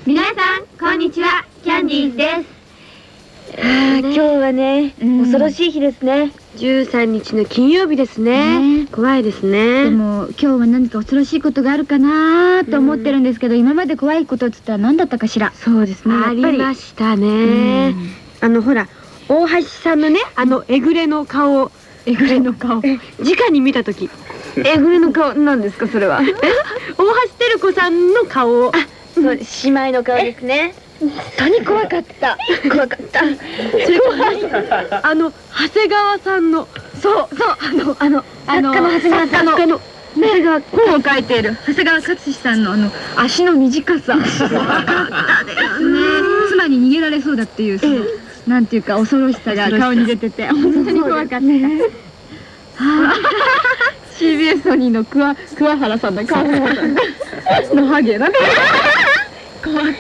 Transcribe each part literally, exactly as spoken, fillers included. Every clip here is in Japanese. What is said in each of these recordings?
皆さんこんにちは、キャンディーズです。 あ今日はね、恐ろしい日ですね。 じゅうさんにちの金曜日ですね。怖いですね。 でも今日は何か恐ろしいことがあるかなと思ってるんですけど、今まで怖いことっつったら何だったかしら。 そうですね、ありましたね。あのほら、大橋さんのね、あのえぐれの顔を、 えぐれの顔直に見た時、 えぐれの顔なんですかそれは。 大橋照子さんの顔を、 そう、姉妹の顔ですね。本当に怖かった。怖かった。 それからあの長谷川さんの、 そうそう、あのあのあの作家の長谷川さんの作家のねが本を書いている長谷川勝志さんのあの足の短さ。怖かったですね。妻に逃げられそうだっていうそのなんていうか恐ろしさが顔に出てて本当に怖かった。シービーエス ソニーの桑桑原さんの川原さんのハゲだね。怖かった。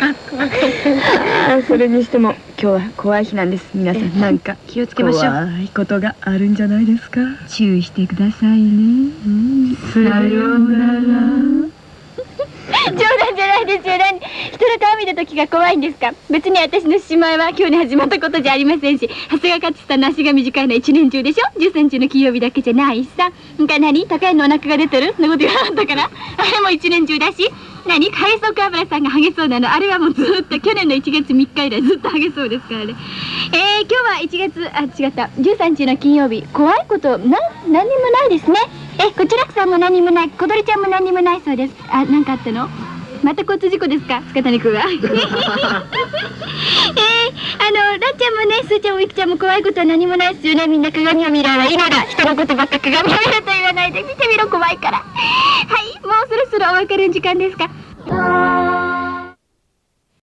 それにしても今日は怖い日なんです。皆さんなんか気をつけましょう。 怖いことがあるんじゃないですか。 注意してくださいね。 さようなら。 冗談じゃないですよ。何人の顔見た時が怖いんですか。別に私の姉妹は今日に始まったことじゃありませんし、長谷川勝さんの足が短いのは一年中でしょ。じゅうさんにちの金曜日だけじゃないさ。んか何高いのお腹が出てるのこと言わなかったから、あれも一年中だし。何ハゲそう川村さんがハゲそうなの、あれはもうずっと去年のいちがつみっか以来ずっとハゲそうですからね。えー、今日はいちがつ、あ、違った、じゅうさんにちの金曜日、怖いことな何にもないですね。え、こちらくさんも何にもない、小鳥ちゃんも何にもないそうです。あ、なんかあったの？また交通事故ですか、塚谷君は。えー、あのラッちゃんもね、スーちゃんもいくちゃんも怖いことは何もないですよね。みんな鏡を見ろは今だ。人のことばっか鏡を見ろと言わないで、見てみろ怖いから。はい、もうそろそろお別れの時間ですか。